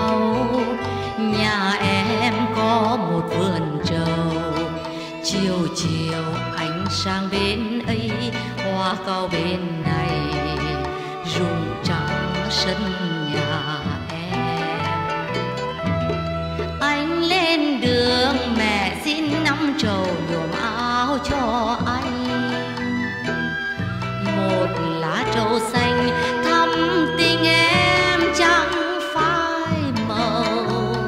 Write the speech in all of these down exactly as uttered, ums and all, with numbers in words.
cau. Nhà em có một vườn trầu, chiều chiều anh sang bên ấy, hoa cau bên này rụng trắng sân nhà em. Anh lên đường mẹ xin năm trầu nhuộm áo cho anh, một lá trầu xanh thắm tình em chẳng phai màu.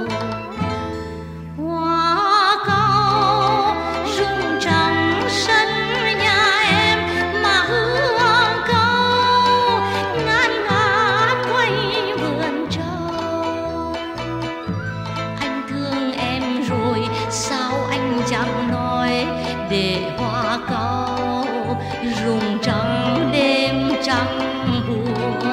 Hoa cau rụng trắng sân nhà em mà hương cau ngát ngát quanh vườn trầu. Anh thương em rồi sao anh chẳng nói, để hoa cau rụng trắng đêm trắng buồn.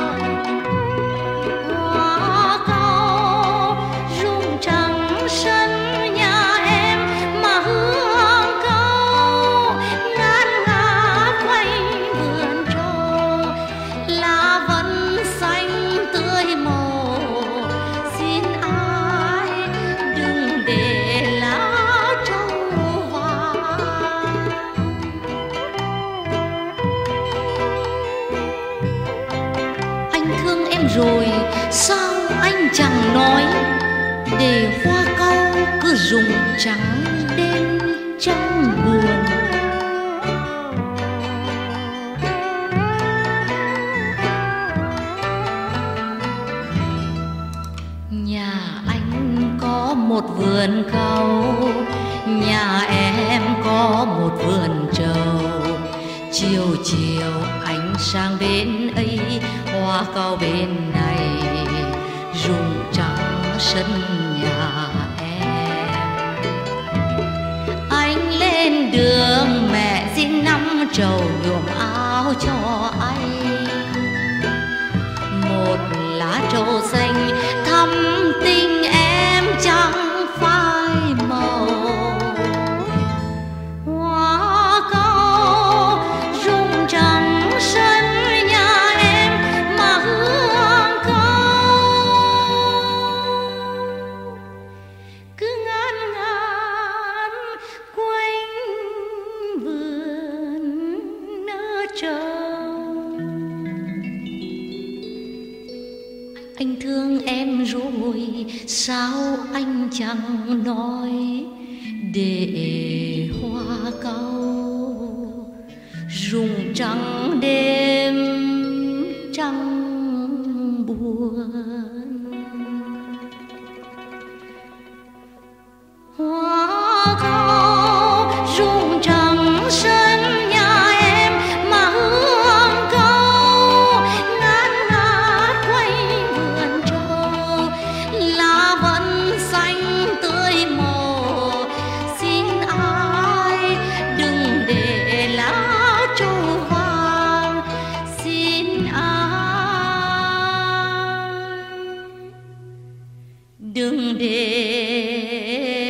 Hoa cau rụng trắng sân nhà em mà hương cau ngát ngát quanh vườn trầu. Lá vẫn xanh tươi màu, xin ai đừng để lá trầu vàng. Anh thương em rồi sao anh chẳng nói, để hoa cau cứ rụng trắng đêm trắng buồn. Nhà anh có một vườn cau, nhà em có một vườn trầu, chiều chiều anh sang bên ấy, hoa cau bên này rụng trắng sân nhà em. Anh lên đường mẹ xin năm trầu nhuộm áo cho anh, một lá trầu xanh thắm tình em chẳng phai màu. Hoa cau rụng trắng sân nhà em mà hương cau cứ ngát ngát quanh vườn nở trầu. Anh thương em rồi sao anh chẳng nói, để hoa cau rụng trắng đêm trắng buồn. Hoa cau rụng trắng sân nhà em mà hương cau ngát ngát quanh vườn trầu. Lá vẫn xanh tươi màu, xin ai đừng để lá trầu vàng. Xin ai đừng để